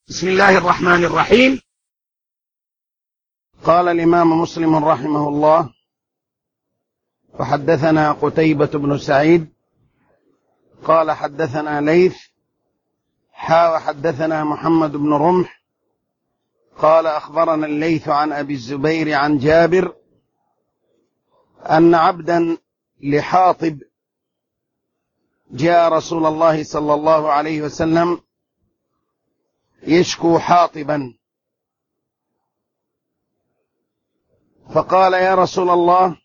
بسم الله الرحمن الرحيم. قال الإمام مسلم رحمه الله: وحدثنا قتيبة بن سعيد قال حدثنا ليث وحدثنا محمد بن رمح قال أخبرنا الليث عن أبي الزبير عن جابر أن عبدا لحاطب جاء رسول الله صلى الله عليه وسلم يشكو حاطبا، فقال: يا رسول الله،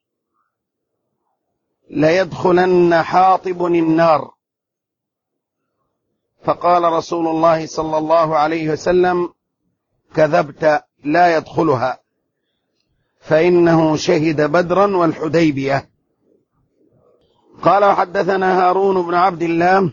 ليدخلن حاطب النار. فقال رسول الله صلى الله عليه وسلم: كذبت، لا يدخلها، فإنه شهد بدرا والحديبية. قال: وحدثنا هارون بن عبد الله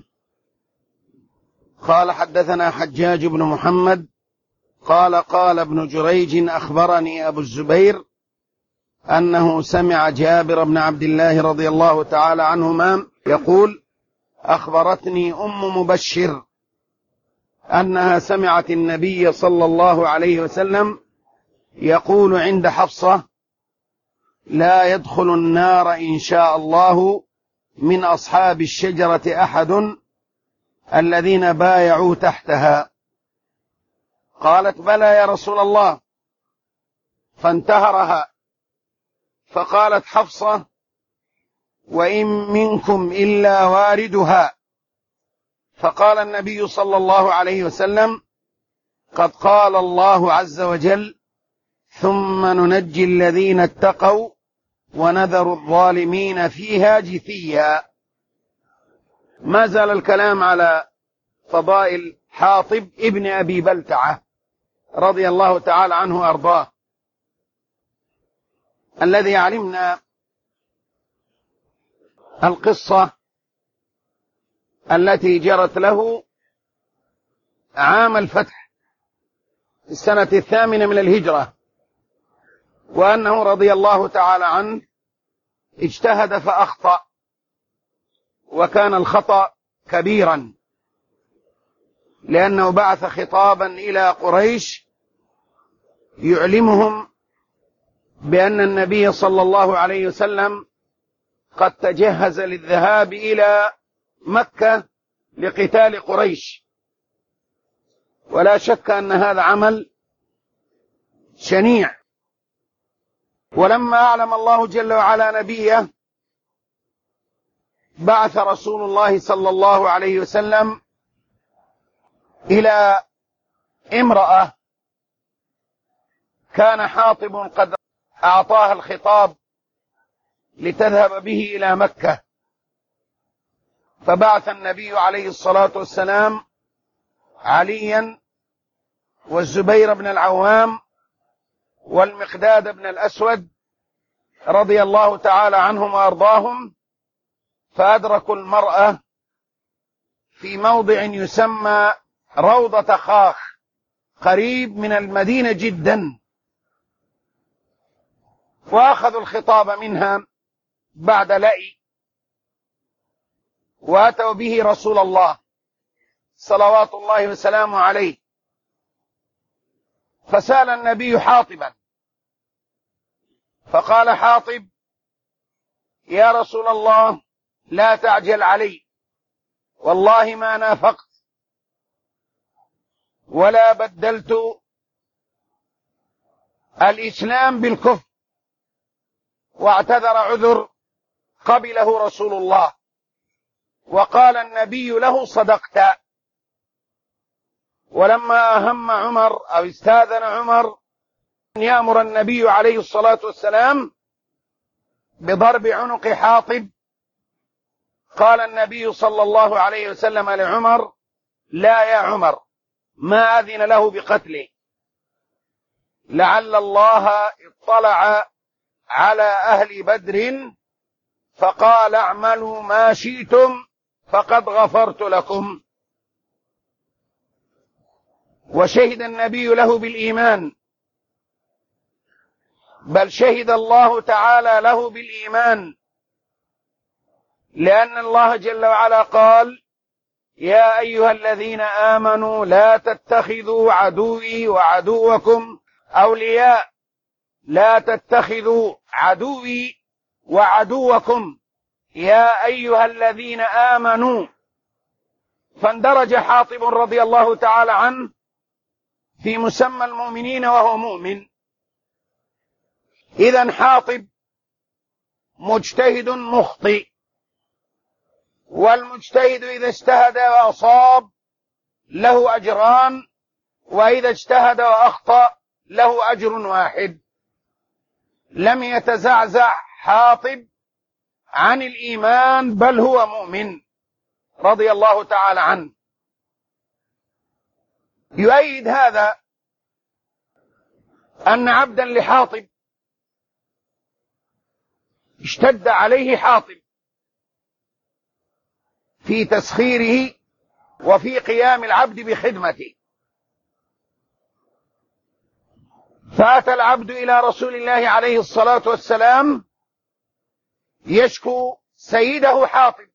قال حدثنا حجاج بن محمد قال ابن جريج أخبرني أبو الزبير أنه سمع جابر بن عبد الله رضي الله تعالى عنهما يقول: أخبرتني أم مبشر أنها سمعت النبي صلى الله عليه وسلم يقول عند حفصة: لا يدخل النار إن شاء الله من أصحاب الشجرة أحد الذين بايعوا تحتها. قالت: بلى يا رسول الله. فانتهرها، فقالت حفصة: وإن منكم إلا واردها. فقال النبي صلى الله عليه وسلم: قد قال الله عز وجل: ثم ننجي الذين اتقوا ونذر الظالمين فيها جثيا. ما زال الكلام على فضائل حاطب ابن أبي بلتعة رضي الله تعالى عنه وأرضاه، الذي علمنا القصة التي جرت له عام الفتح في السنة 8 من الهجرة، وأنه رضي الله تعالى عنه اجتهد فأخطأ، وكان الخطأ كبيرا، لأنه بعث خطابا إلى قريش يعلمهم بأن النبي صلى الله عليه وسلم قد تجهز للذهاب إلى مكة لقتال قريش، ولا شك أن هذا عمل شنيع. ولما أعلم الله جل وعلا نبيه بعث رسول الله صلى الله عليه وسلم إلى امرأة كان حاطب قد أعطاها الخطاب لتذهب به إلى مكة، فبعث النبي عليه الصلاة والسلام عليا والزبير بن العوام والمقداد بن الأسود رضي الله تعالى عنهم وأرضاهم، فأدركوا المرأة في موضع يسمى روضة خاخ قريب من المدينة جدا، وأخذوا الخطاب منها بعد لئي، وأتوا به رسول الله صلوات الله وسلامه عليه، فسأل النبي حاطبا، فقال حاطب: يا رسول الله، لا تعجل علي، والله ما نافقت ولا بدلت الإسلام بالكفر. واعتذر عذر قبله رسول الله، وقال النبي له: صدقت. ولما أهم عمر أو استاذن عمر أن يأمر النبي عليه الصلاة والسلام بضرب عنق حاطب، قال النبي صلى الله عليه وسلم لعمر: لا يا عمر، ما أذن له بقتله، لعل الله اطلع على أهل بدر فقال: اعملوا ما شئتم فقد غفرت لكم. وشهد النبي له بالإيمان، بل شهد الله تعالى له بالإيمان، لأن الله جل وعلا قال: يا أيها الذين آمنوا لا تتخذوا عدوي وعدوكم أولياء، لا تتخذوا عدوي وعدوكم يا أيها الذين آمنوا. فاندرج حاطب رضي الله تعالى عنه في مسمى المؤمنين وهو مؤمن. إذن حاطب مجتهد مخطئ، والمجتهد إذا اجتهد وأصاب له أجران، وإذا اجتهد وأخطأ له أجر واحد. لم يتزعزع حاطب عن الإيمان، بل هو مؤمن رضي الله تعالى عنه. يؤيد هذا أن عبدا لحاطب اشتد عليه حاطب في تسخيره وفي قيام العبد بخدمته، فأتى العبد إلى رسول الله عليه الصلاة والسلام يشكو سيده حاطب: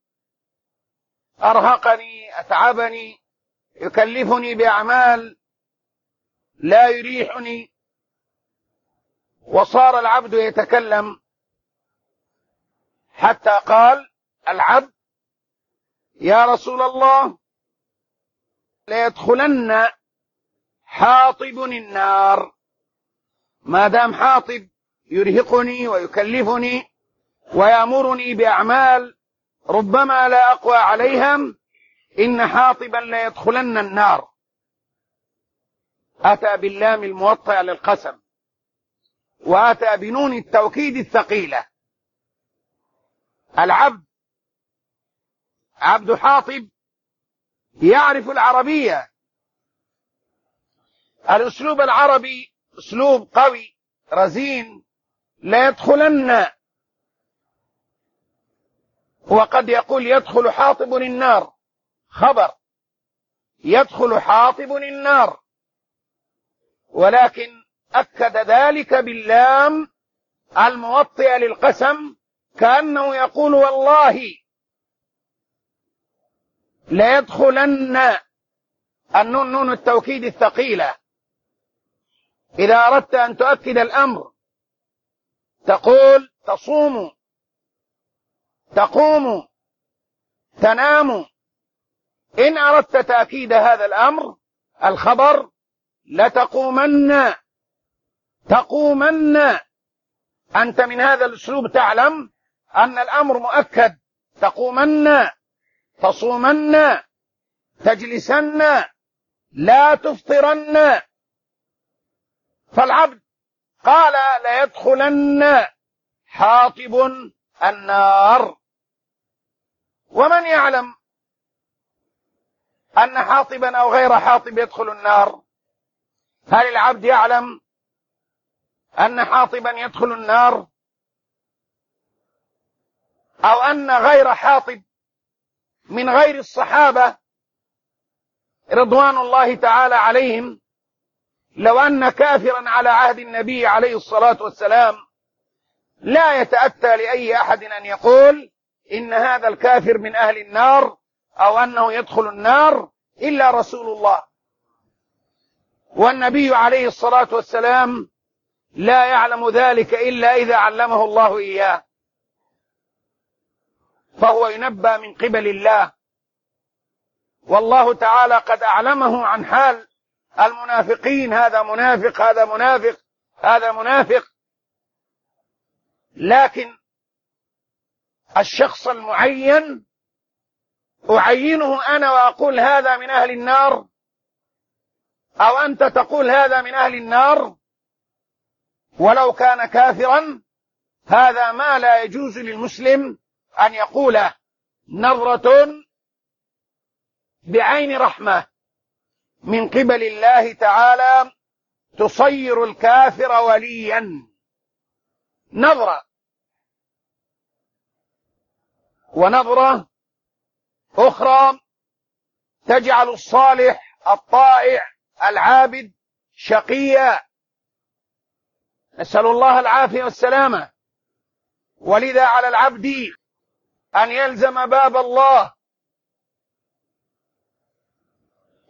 أرهقني، أتعبني، يكلفني بأعمال لا يريحني. وصار العبد يتكلم حتى قال العبد: يا رسول الله، ليدخلن حاطب النار. ما دام حاطب يرهقني ويكلفني ويأمرني بأعمال ربما لا أقوى عليها، إن حاطبا ليدخلن النار. أتى باللام الموطئة للقسم، وأتى بنون التوكيد الثقيلة. العبد عبد حاطب يعرف العربية، الأسلوب العربي أسلوب قوي رزين. ليدخلن، وقد يقول يدخل حاطب النار، خبر يدخل حاطب النار، ولكن أكد ذلك باللام الموطئة للقسم، كأنه يقول والله ليدخلن. النون نون التوكيد الثقيلة. إذا أردت أن تؤكد الأمر تقول تصوم، تقوم، تنام. إن أردت تأكيد هذا الأمر الخبر لتقومن، تقومن. أنت من هذا الأسلوب تعلم أن الأمر مؤكد: تقومن، تصومن، تجلسن، لا تفطرن. فالعبد قال ليدخلن حاطب النار. ومن يعلم أن حاطبا أو غير حاطب يدخل النار؟ هل العبد يعلم أن حاطبا يدخل النار، أو أن غير حاطب من غير الصحابة رضوان الله تعالى عليهم، لو أن كافرا على عهد النبي عليه الصلاة والسلام لا يتأتى لأي أحد أن يقول إن هذا الكافر من أهل النار أو أنه يدخل النار إلا رسول الله، والنبي عليه الصلاة والسلام لا يعلم ذلك إلا إذا علمه الله إياه، فهو ينبأ من قبل الله، والله تعالى قد أعلمه عن حال المنافقين: هذا منافق، هذا منافق، هذا منافق. لكن الشخص المعين أعينه أنا وأقول هذا من أهل النار، أو أنت تقول هذا من أهل النار ولو كان كافرا. هذا ما لا يجوز للمسلم أن يقوله. نظرة بعين رحمة من قبل الله تعالى تصير الكافر وليا، نظرة. ونظرة أخرى تجعل الصالح الطائع العابد شقيا، نسأل الله العافية والسلامة. ولذا على العبد أن يلزم باب الله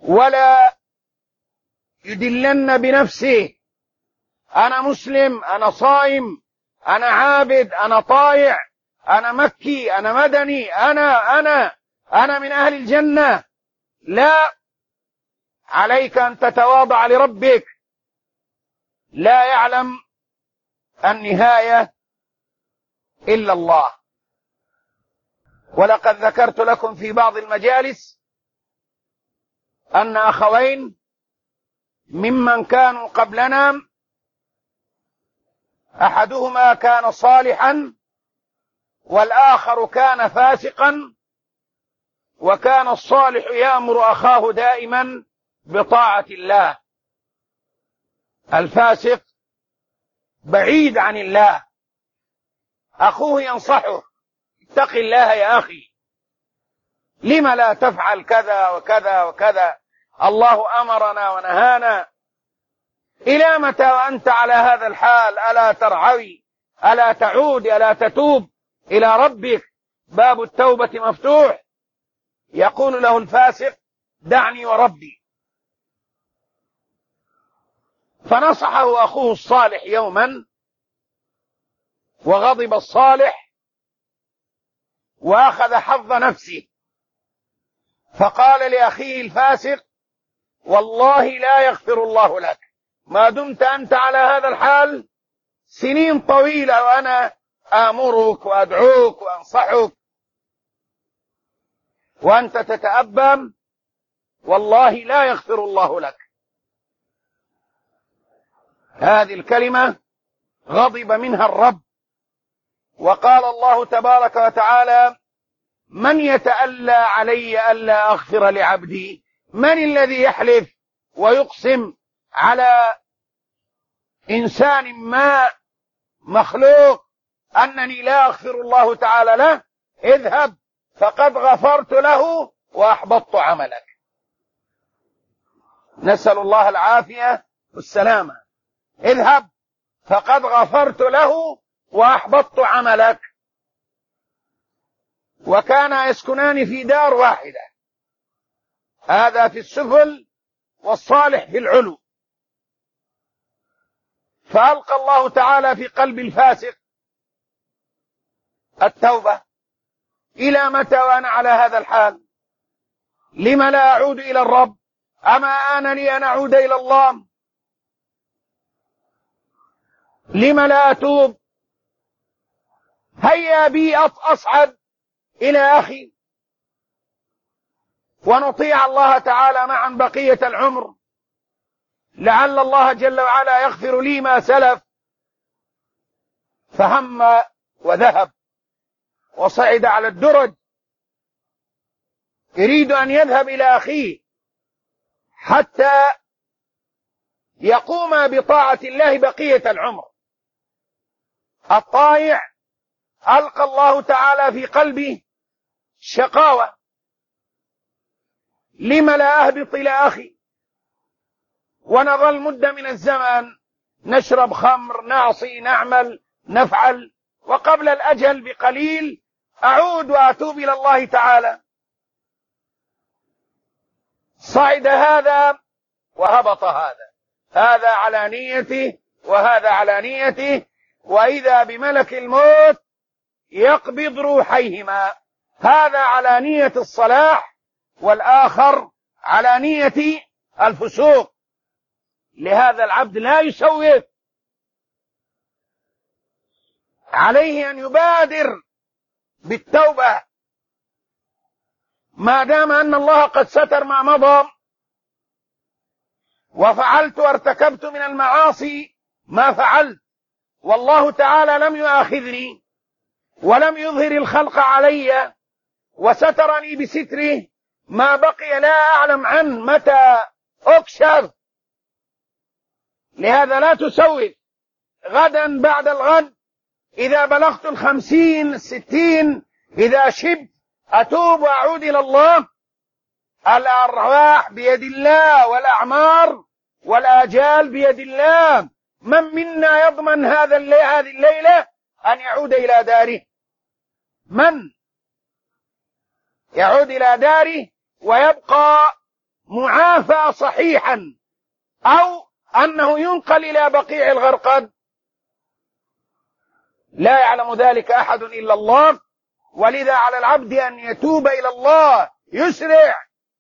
ولا يدلن بنفسه أنا مسلم، أنا صائم، أنا عابد، أنا طائع، أنا مكي، أنا مدني، أنا من أهل الجنة. لا، عليك أن تتواضع لربك، لا يعلم النهاية إلا الله. ولقد ذكرت لكم في بعض المجالس أن أخوين ممن كانوا قبلنا أحدهما كان صالحا والآخر كان فاسقا، وكان الصالح يأمر أخاه دائما بطاعة الله، الفاسق بعيد عن الله، أخوه ينصحه اتق الله يا أخي، لم لا تفعل كذا وكذا وكذا، الله أمرنا ونهانا، إلى متى وأنت على هذا الحال؟ ألا ترعوي؟ ألا تعود؟ ألا تتوب إلى ربك؟ باب التوبة مفتوح. يقول له الفاسق دعني وربي. فنصحه أخوه الصالح يوما، وغضب الصالح وأخذ حظ نفسه، فقال لأخيه الفاسق والله لا يغفر الله لك ما دمت أنت على هذا الحال سنين طويلة، وأنا آمرك وأدعوك وأنصحك وأنت تتأبم، والله لا يغفر الله لك. هذه الكلمة غضب منها الرب، وقال الله تبارك وتعالى من يتألى علي ألا أغفر لعبدي؟ من الذي يحلف ويقسم على إنسان ما مخلوق أنني لا أغفر الله تعالى له؟ اذهب فقد غفرت له وأحبطت عملك. نسأل الله العافية والسلامة. اذهب فقد غفرت له وأحبطت عملك. وكانا يسكنان في دار واحدة، هذا في السفل والصالح في العلو، فألقى الله تعالى في قلب الفاسق التوبة. إلى متى وأنا على هذا الحال؟ لم لا أعود إلى الرب؟ أما آن لي أن أعود إلى الله؟ لم لا أتوب؟ هيا بي أصعد إلى أخي ونطيع الله تعالى معا بقية العمر، لعل الله جل وعلا يغفر لي ما سلف. فهم وذهب وصعد على الدرج يريد أن يذهب إلى أخيه حتى يقوم بطاعة الله بقية العمر. الطائع ألقى الله تعالى في قلبه شقاوة، لم لا أهبط إلى أخي ونظل مدة من الزمن نشرب خمر، نعصي، نعمل، نفعل، وقبل الأجل بقليل أعود وأتوب إلى الله تعالى. صعد هذا وهبط هذا، هذا على نيته وهذا على نيته، وإذا بملك الموت يقبض روحيهما، هذا على نية الصلاح والآخر على نية الفسوق. لهذا العبد لا يسوف، عليه أن يبادر بالتوبة ما دام أن الله قد ستر ما مضى، وفعلت وارتكبت من المعاصي ما فعلت، والله تعالى لم يؤاخذني ولم يظهر الخلق علي وسترني بستره ما بقي لا أعلم عن متى أكشف. لهذا لا تسوف، غدا بعد الغد إذا بلغت 50 60 إذا شبت أتوب وأعود إلى الله. الأرواح بيد الله والأعمار والآجال بيد الله. من منا يضمن هذه الليلة أن يعود إلى داره؟ من يعود إلى داره ويبقى معافى صحيحا، أو أنه ينقل إلى بقيع الغرقد؟ لا يعلم ذلك أحد إلا الله. ولذا على العبد أن يتوب إلى الله يسرع،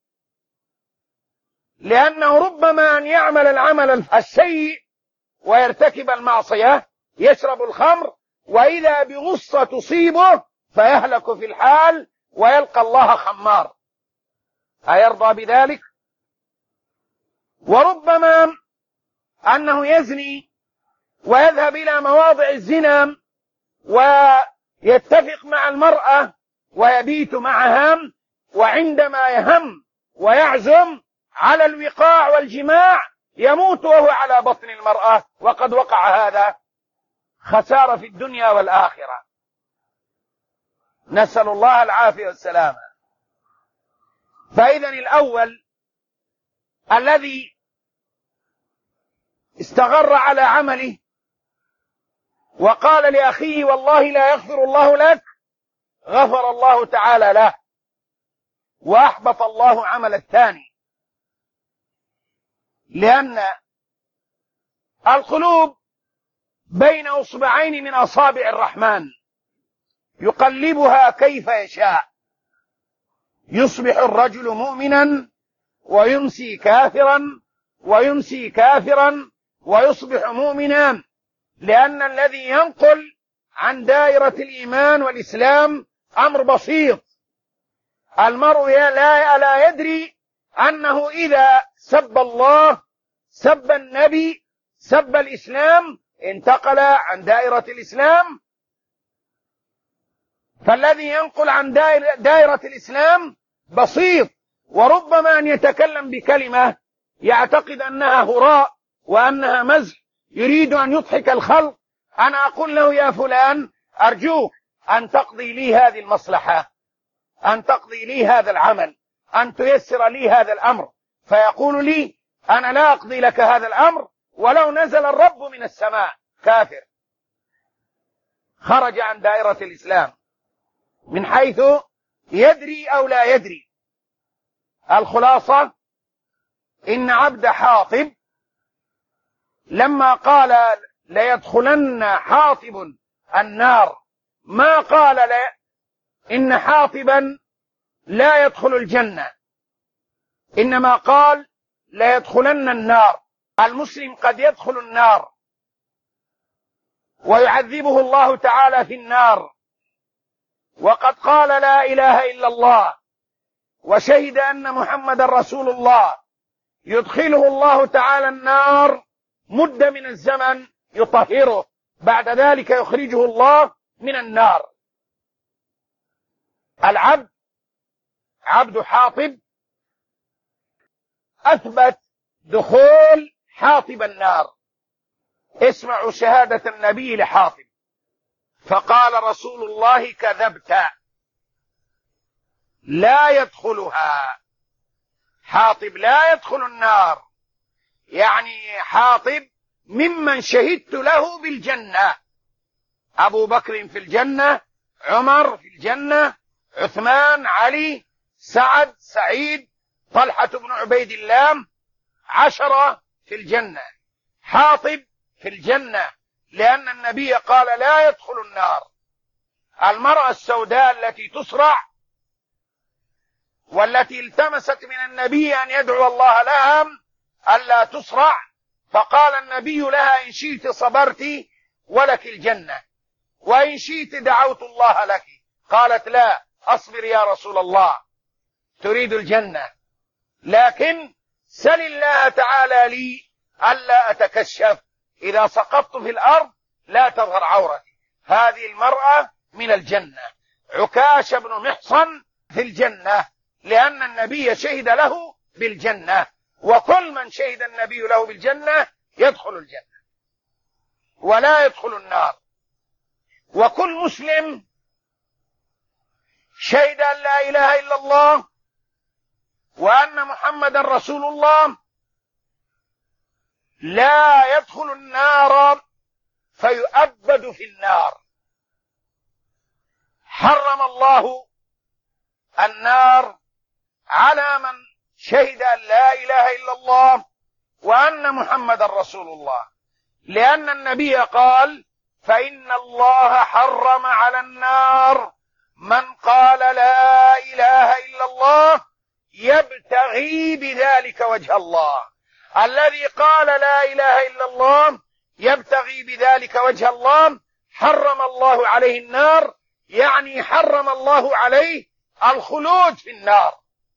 لأنه ربما أن يعمل العمل السيء ويرتكب المعصية، يشرب الخمر، وإذا بغصة تصيبه فيهلك في الحال ويلقى الله خمار. أيرضى بذلك؟ وربما أنه يزني ويذهب إلى مواضع الزنا ويتفق مع المرأة ويبيت معها، وعندما يهم ويعزم على الوقاع والجماع يموت وهو على بطن المرأة، وقد وقع هذا. خسارة في الدنيا والآخرة، نسأل الله العافية والسلامة. فإذا الأول الذي استغر على عمله وقال لأخيه والله لا يغفر الله لك، غفر الله تعالى له وأحبط الله عمل الثاني، لأن القلوب بين أصبعين من أصابع الرحمن يقلبها كيف يشاء، يصبح الرجل مؤمنا ويمسي كافرا، ويمسي كافرا ويصبح مؤمنا، لأن الذي ينقل عن دائرة الإيمان والإسلام أمر بسيط. المرء لا يدري أنه إذا سب الله، سب النبي، سب الإسلام، انتقل عن دائرة الإسلام. فالذي ينقل عن دائرة الإسلام بسيط، وربما أن يتكلم بكلمة يعتقد أنها هراء وأنها مزح، يريد أن يضحك الخلق. أنا أقول له يا فلان أرجوك أن تقضي لي هذه المصلحة، أن تقضي لي هذا العمل، أن تيسر لي هذا الأمر، فيقول لي أنا لا أقضي لك هذا الأمر ولو نزل الرب من السماء. كافر، خرج عن دائرة الإسلام من حيث يدري أو لا يدري. الخلاصة إن عبد حاطب لما قال ليدخلن حاطب النار ما قال إن حاطبا لا يدخل الجنة، إنما قال ليدخلن النار. المسلم قد يدخل النار ويعذبه الله تعالى في النار، وقد قال لا إله إلا الله وشهد أن محمد رسول الله، يدخله الله تعالى النار مدة من الزمن يطهره، بعد ذلك يخرجه الله من النار. العبد عبد حاطب أثبت دخول حاطب النار. اسمعوا شهادة النبي لحاطب، فقال رسول الله كذبت لا يدخلها. حاطب لا يدخل النار، يعني حاطب ممن شهدت له بالجنة. أبو بكر في الجنة، عمر في الجنة، عثمان، علي، سعد، سعيد، طلحة بن عبيد الله، 10 في الجنة. حاطب في الجنة لأن النبي قال لا يدخل النار. المرأة السوداء التي تصرع والتي التمست من النبي أن يدعو الله لها ألا تصرع، فقال النبي لها إن شئت صبرت ولك الجنة، وإن شئت دعوت الله لك. قالت لا أصبر يا رسول الله، تريد الجنة، لكن سل الله تعالى لي ألا أتكشف، إذا سقطت في الأرض لا تظهر عورتي. هذه المرأة من الجنة. عكاش بن محصن في الجنة لأن النبي شهد له بالجنة، وكل من شهد النبي له بالجنة يدخل الجنة ولا يدخل النار. وكل مسلم شهد أن لا إله إلا الله وأن محمد رسول الله لا يدخل النار فيؤبد في النار. حرم الله النار على من شهد أن لا إله إلا الله وأن محمد رسول الله، لأن النبي قال: فإن الله حرم على النار من قال لا إله إلا الله يبتغي بذلك وجه الله. الذي قال لا إله إلا الله يبتغي بذلك وجه الله حرم الله عليه النار، يعني حرم الله عليه الخلود في النار.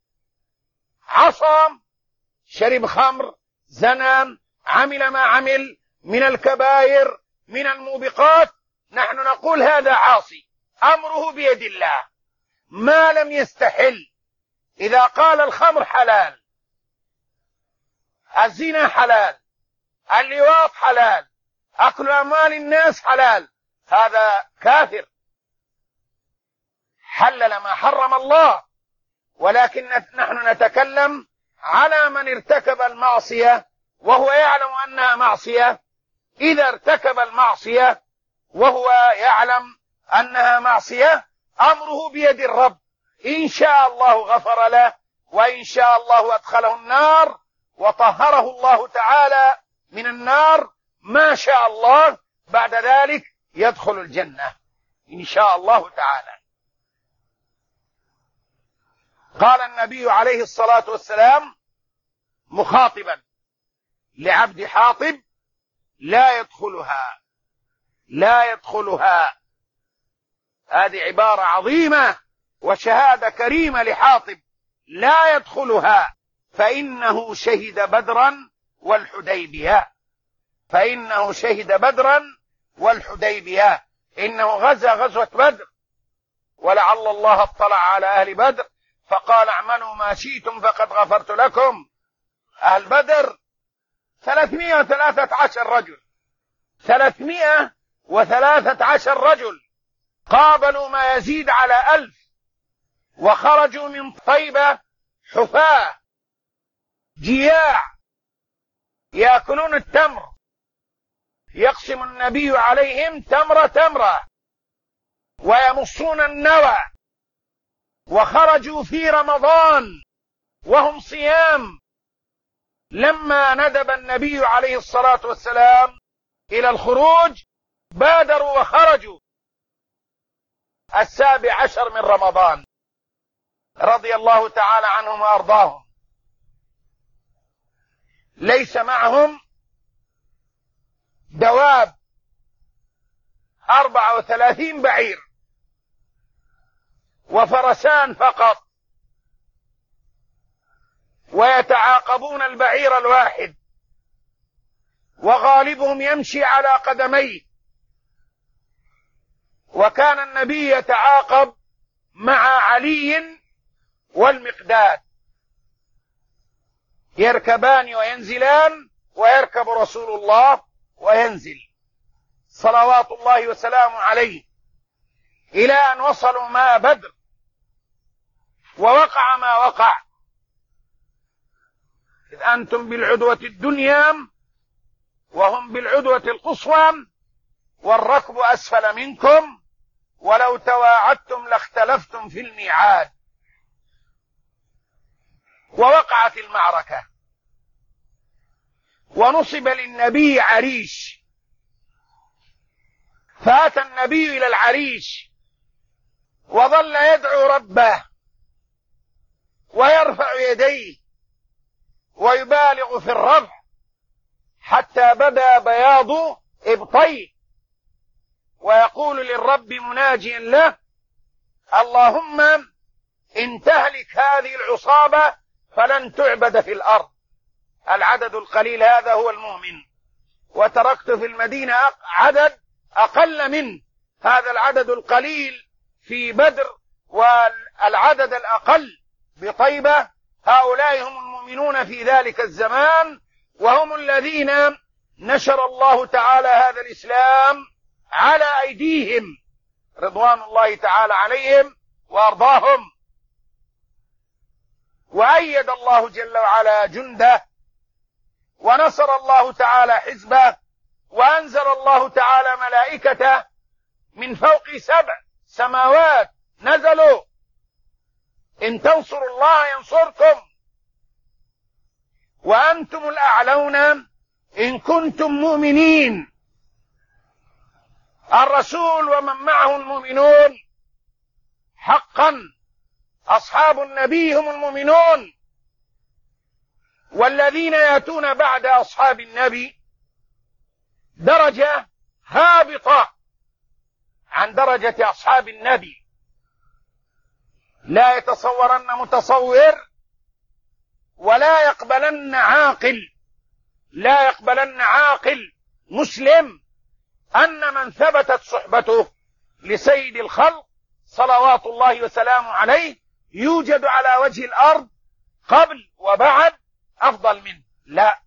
عصى، شرب خمر، زنى، عمل ما عمل من الكبائر من الموبقات، نحن نقول هذا عاصي، أمره بيد الله ما لم يستحل. إذا قال الخمر حلال، الزنا حلال، اللواط حلال، أكل أموال الناس حلال، هذا كافر، حلل ما حرم الله. ولكن نحن نتكلم على من ارتكب المعصية وهو يعلم أنها معصية. إذا ارتكب المعصية وهو يعلم أنها معصية، أمره بيد الرب، إن شاء الله غفر له، وإن شاء الله أدخله النار وطهره الله تعالى من النار ما شاء الله، بعد ذلك يدخل الجنة إن شاء الله تعالى. قال النبي عليه الصلاة والسلام مخاطبا لعبد حاطب: لا يدخلها، لا يدخلها. هذه عبارة عظيمة وشهادة كريمة لحاطب، لا يدخلها، فإنه شهد بدرا والحديبية، فإنه شهد بدرا والحديبية، إنه غزا غزوة بدر، ولعل الله اطلع على أهل بدر فقال: اعملوا ما شئتم فقد غفرت لكم. أهل بدر 313 رجل، 313 رجل قابلوا ما يزيد على 1000، وخرجوا من طيبة حفاة جياع يأكلون التمر، يقسم النبي عليهم تمرة تمرة ويمصون النوى، وخرجوا في رمضان وهم صيام. لما ندب النبي عليه الصلاة والسلام إلى الخروج بادروا وخرجوا 17 من رمضان، رضي الله تعالى عنهم وأرضاهم. ليس معهم دواب، 34 بعير وفرسان فقط، ويتعاقبون البعير الواحد، وغالبهم يمشي على قدميه. وكان النبي يتعاقب مع علي والمقداد، يركبان وينزلان، ويركب رسول الله وينزل صلوات الله وسلامه عليه، إلى أن وصلوا ماء بدر، ووقع ما وقع. إذ أنتم بالعدوة الدنيا وهم بالعدوة القصوى، والركب أسفل منكم، ولو تواعدتم لاختلفتم في الميعاد. ووقعت المعركة، ونصب للنبي عريش، فأتى النبي إلى العريش وظل يدعو ربه ويرفع يديه ويبالغ في الرفع حتى بدا بياض إبطيه، ويقول للرب مناجيا له: اللهم إن تهلك هذه العصابة فلن تعبد في الأرض. العدد القليل هذا هو المؤمن، وتركت في المدينة عدد أقل من هذا العدد القليل في بدر، والعدد الأقل بطيبة. هؤلاء هم المؤمنون في ذلك الزمان، وهم الذين نشر الله تعالى هذا الإسلام على أيديهم رضوان الله تعالى عليهم وأرضاهم. وأيد الله جل وعلا جنده، ونصر الله تعالى حزبه، وأنزل الله تعالى ملائكته من فوق 7 سماوات، نزلوا: إن تنصروا الله ينصركم وأنتم الأعلون إن كنتم مؤمنين. الرسول ومن معه المؤمنون حقا، أصحاب النبي هم المؤمنون، والذين يأتون بعد أصحاب النبي درجة هابطة عن درجة أصحاب النبي. لا يتصورن متصور ولا يقبلن عاقل مسلم أن من ثبتت صحبته لسيد الخلق صلوات الله وسلامه عليه يوجد على وجه الأرض قبل وبعد أفضل منه، لا.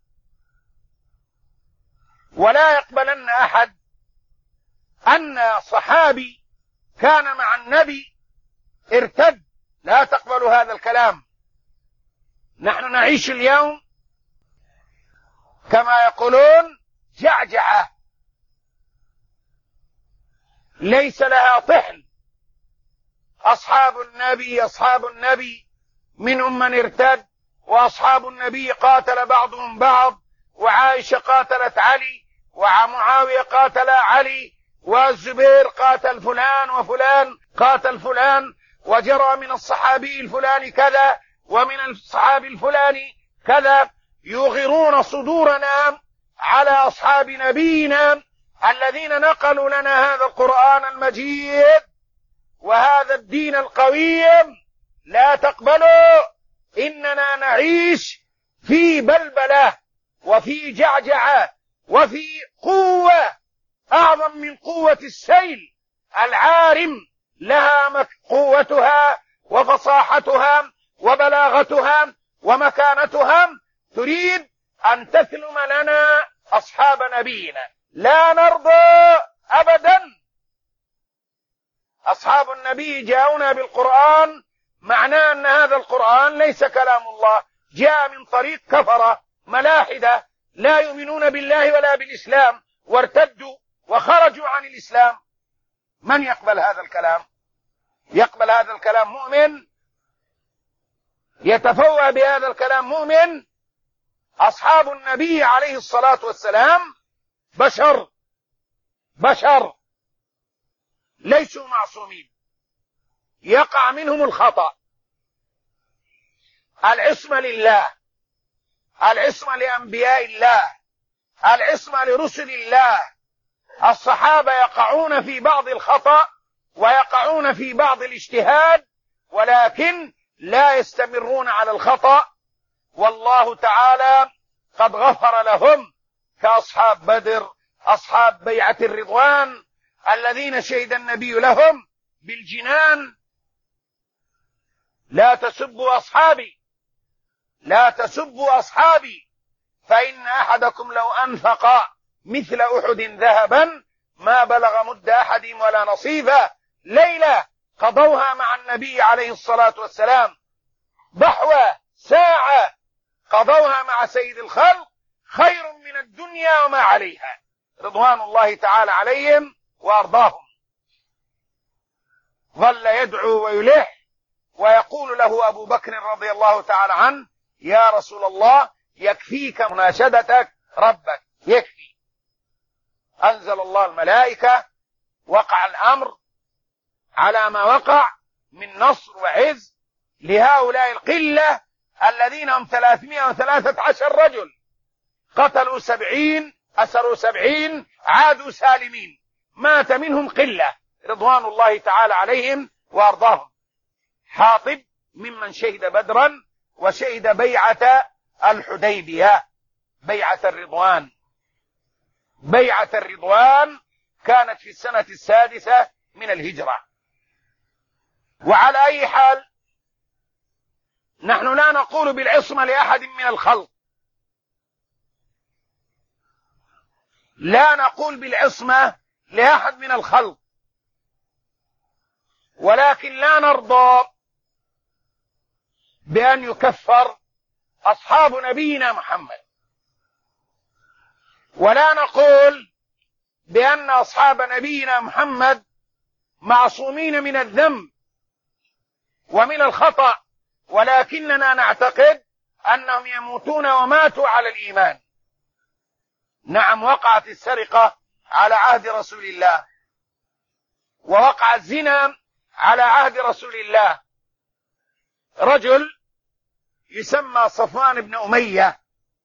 ولا يقبلن أحد أن صحابي كان مع النبي ارتد، لا تقبل هذا الكلام. نحن نعيش اليوم كما يقولون جعجعة ليس لها طحن. أصحاب النبي منهم من ارتد، وأصحاب النبي قاتل بعضهم بعض، وعائشة قاتلت علي، ومعاوية قاتل علي، والزبير قاتل فلان، وفلان قاتل فلان، وجرى من الصحابي الفلاني كذا ومن الصحابي الفلاني كذا. يغرون صدورنا على أصحاب نبينا الذين نقلوا لنا هذا القرآن المجيد وهذا الدين القويم. لا تقبلوا، إننا نعيش في بلبلة وفي جعجعة وفي قوة أعظم من قوة السيل العارم، لها قوتها وفصاحتها وبلاغتها ومكانتها. تريد أن تثلم لنا أصحاب نبينا، لا نرضى أبدا. أصحاب النبي جاءونا بالقرآن، معناه أن هذا القرآن ليس كلام الله، جاء من طريق كفرة ملاحدة لا يؤمنون بالله ولا بالإسلام، وارتدوا وخرجوا عن الإسلام. من يقبل هذا الكلام؟ يقبل هذا الكلام مؤمن؟ يتفوه بهذا الكلام مؤمن؟ أصحاب النبي عليه الصلاة والسلام بشر ليسوا معصومين، يقع منهم الخطأ. العصمة لله، العصمة لأنبياء الله، العصمة لرسل الله. الصحابة يقعون في بعض الخطأ ويقعون في بعض الاجتهاد، ولكن لا يستمرون على الخطأ، والله تعالى قد غفر لهم، كأصحاب بدر، أصحاب بيعة الرضوان الذين شهد النبي لهم بالجنان. لا تسبوا أصحابي فإن أحدكم لو أنفق مثل أحد ذهبا ما بلغ مد أحدهم ولا نصيفا. ليلة قضوها مع النبي عليه الصلاة والسلام، ضحوة ساعة قضوها مع سيد الخلق، خير من الدنيا وما عليها، رضوان الله تعالى عليهم وأرضاهم. ظل يدعو ويلح، ويقول له أبو بكر رضي الله تعالى عنه: يا رسول الله يكفيك مناشدتك ربك، يكفي. أنزل الله الملائكة، وقع الأمر على ما وقع من نصر وعز لهؤلاء القلة الذين هم 313 رجل، قتلوا 70، أسروا 70، عادوا سالمين، مات منهم قلة رضوان الله تعالى عليهم وأرضاهم. حاطب ممن شهد بدرا وشهد بيعة الحديبية، بيعة الرضوان. بيعة الرضوان كانت في السنة 6 من الهجرة. وعلى أي حال نحن لا نقول بالعصمة لأحد من الخلق، لا نقول بالعصمة لأحد من الخلق، ولكن لا نرضى بأن يكفر أصحاب نبينا محمد، ولا نقول بأن أصحاب نبينا محمد معصومين من الذنب ومن الخطأ، ولكننا نعتقد أنهم يموتون وماتوا على الإيمان. نعم، وقعت السرقة على عهد رسول الله، ووقع الزنا على عهد رسول الله. رجل يسمى صفوان بن أمية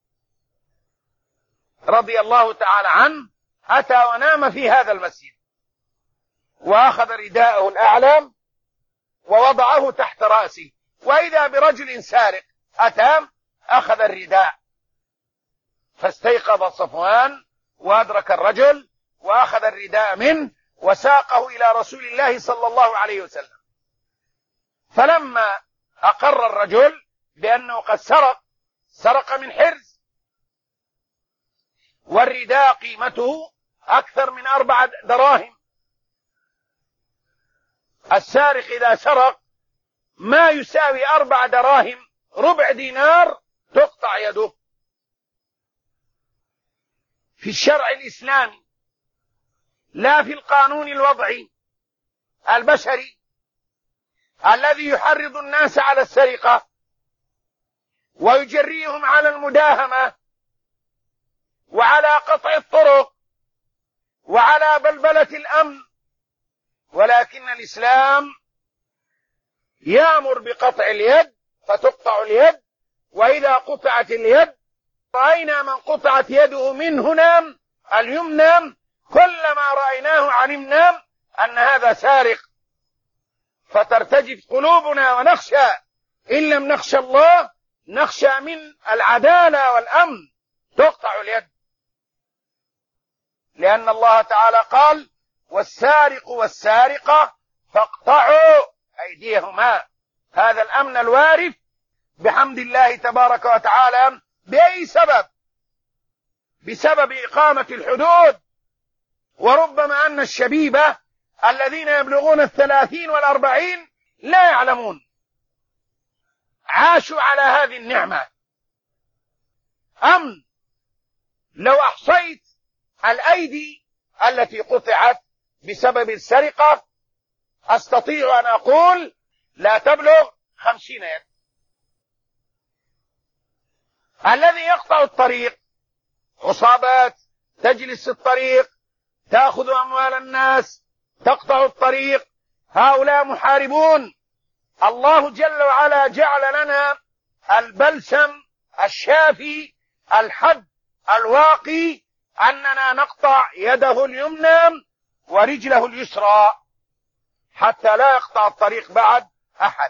رضي الله تعالى عنه أتى ونام في هذا المسجد، وأخذ رداءه الأعلى ووضعه تحت رأسه، وإذا برجل سارق أتى أخذ الرداء، فاستيقظ صفوان وأدرك الرجل وأخذ الرداء منه وساقه إلى رسول الله صلى الله عليه وسلم. فلما أقر الرجل بأنه قد سرق من حرز، والرداء قيمته أكثر من 4 دراهم. السارق إذا سرق ما يساوي 4 دراهم، ربع دينار، تقطع يده. في الشرع الإسلامي، لا في القانون الوضعي البشري الذي يحرض الناس على السرقة ويجريهم على المداهمة وعلى قطع الطرق وعلى بلبلة الأمن، ولكن الإسلام يأمر بقطع اليد فتقطع اليد. وإذا قطعت اليد، رأينا من قطعت يده من هنا اليمنى، كلما رأيناه علمنا أن هذا سارق، فترتجف قلوبنا ونخشى. إن لم نخشى الله نخشى من العدالة والأمن، تقطع اليد، لأن الله تعالى قال: والسارق والسارقة فاقطعوا أيديهما. هذا الأمن الوارث بحمد الله تبارك وتعالى. بأي سبب؟ بسبب إقامة الحدود. وربما أن الشبيبة الذين يبلغون 30 و40 لا يعلمون، عاشوا على هذه النعمة. أمن. لو أحصيت الأيدي التي قطعت بسبب السرقة أستطيع أن أقول لا تبلغ 50 يد. الذي يقطع الطريق، عصابات تجلس الطريق، تأخذ أموال الناس، تقطع الطريق، هؤلاء محاربون. الله جل وعلا جعل لنا البلسم الشافي الحد الواقي، أننا نقطع يده اليمنى ورجله اليسرى حتى لا يقطع الطريق بعد أحد.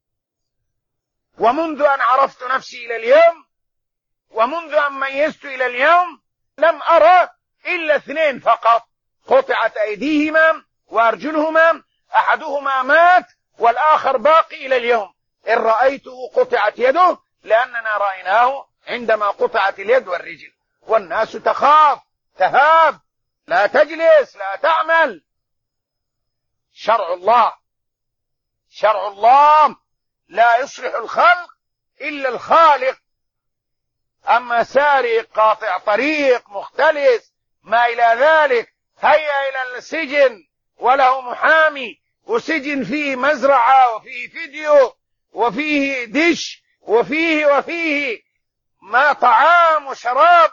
ومنذ أن عرفت نفسي إلى اليوم، ومنذ أن ميزت إلى اليوم، لم أرى إلا 2 فقط قطعت أيديهما وأرجلهما، أحدهما مات والآخر باقي إلى اليوم. إن رأيته قطعت يده لأننا رأيناه عندما قطعت اليد والرجل، والناس تخاف تهاب، لا تجلس، لا تعمل. شرع الله لا يصلح الخلق إلا الخالق. أما سارق، قاطع طريق، مختلس، ما إلى ذلك، هيا إلى السجن وله محامي، وسجن فيه مزرعة وفيه فيديو وفيه دش وفيه ما طعام وشراب،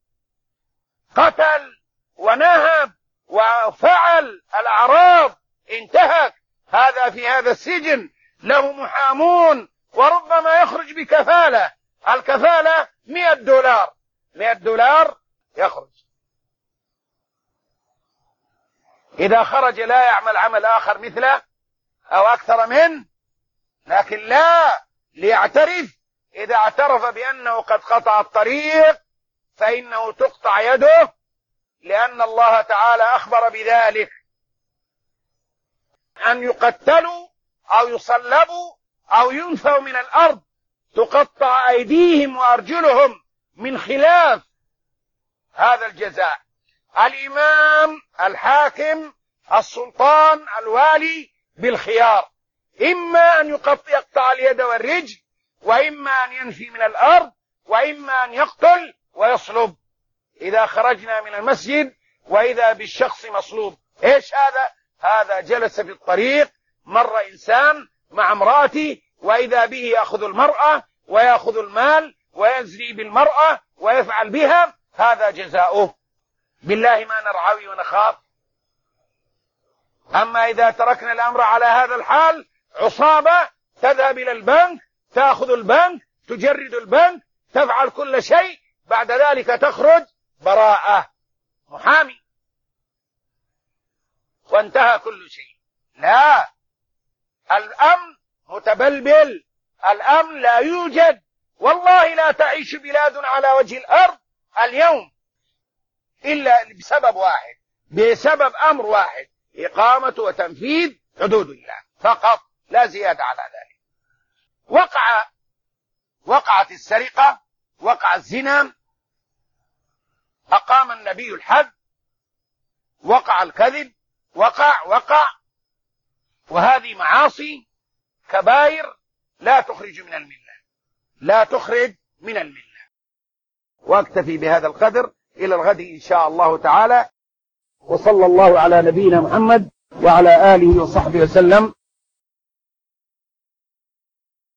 قتل ونهب وفعل الأعراض، انتهك. هذا في هذا السجن له محامون، وربما يخرج بكفالة. الكفالة $100، $100 يخرج. إذا خرج لا يعمل عمل آخر مثله أو أكثر منه، لكن لا، ليعترف. إذا اعترف بأنه قد قطع الطريق فإنه تقطع يده، لأن الله تعالى أخبر بذلك، أن يقتلوا أو يصلبوا أو ينفوا من الأرض، تقطع أيديهم وأرجلهم من خلاف. هذا الجزاء. الإمام، الحاكم، السلطان، الوالي بالخيار، إما أن يقطع اليد والرجل، وإما أن ينفي من الأرض، وإما أن يقتل ويصلب. إذا خرجنا من المسجد وإذا بالشخص مصلوب، إيش هذا؟ هذا جلس في الطريق، مر إنسان مع امرأته، وإذا به يأخذ المرأة ويأخذ المال ويزني بالمرأة ويفعل بها، هذا جزاؤه. بالله ما نرعوي ونخاف. أما إذا تركنا الأمر على هذا الحال، عصابة تذهب إلى البنك، تأخذ البنك، تجرد البنك، تفعل كل شيء، بعد ذلك تخرج براءة، محامي، وانتهى كل شيء. لا، الأمن متبلبل، الأمن لا يوجد. والله لا تعيش بلاد على وجه الأرض اليوم إلا بسبب واحد، بسبب أمر واحد: إقامة وتنفيذ حدود الله فقط، لا زيادة على ذلك. وقعت السرقة، وقع الزنا، أقام النبي الحد، وقع الكذب، وقع، وهذه معاصي كبائر لا تخرج من الملة، لا تخرج من الملة. واكتفي بهذا القدر، إلى الغد إن شاء الله تعالى. وصلى الله على نبينا محمد وعلى آله وصحبه وسلم.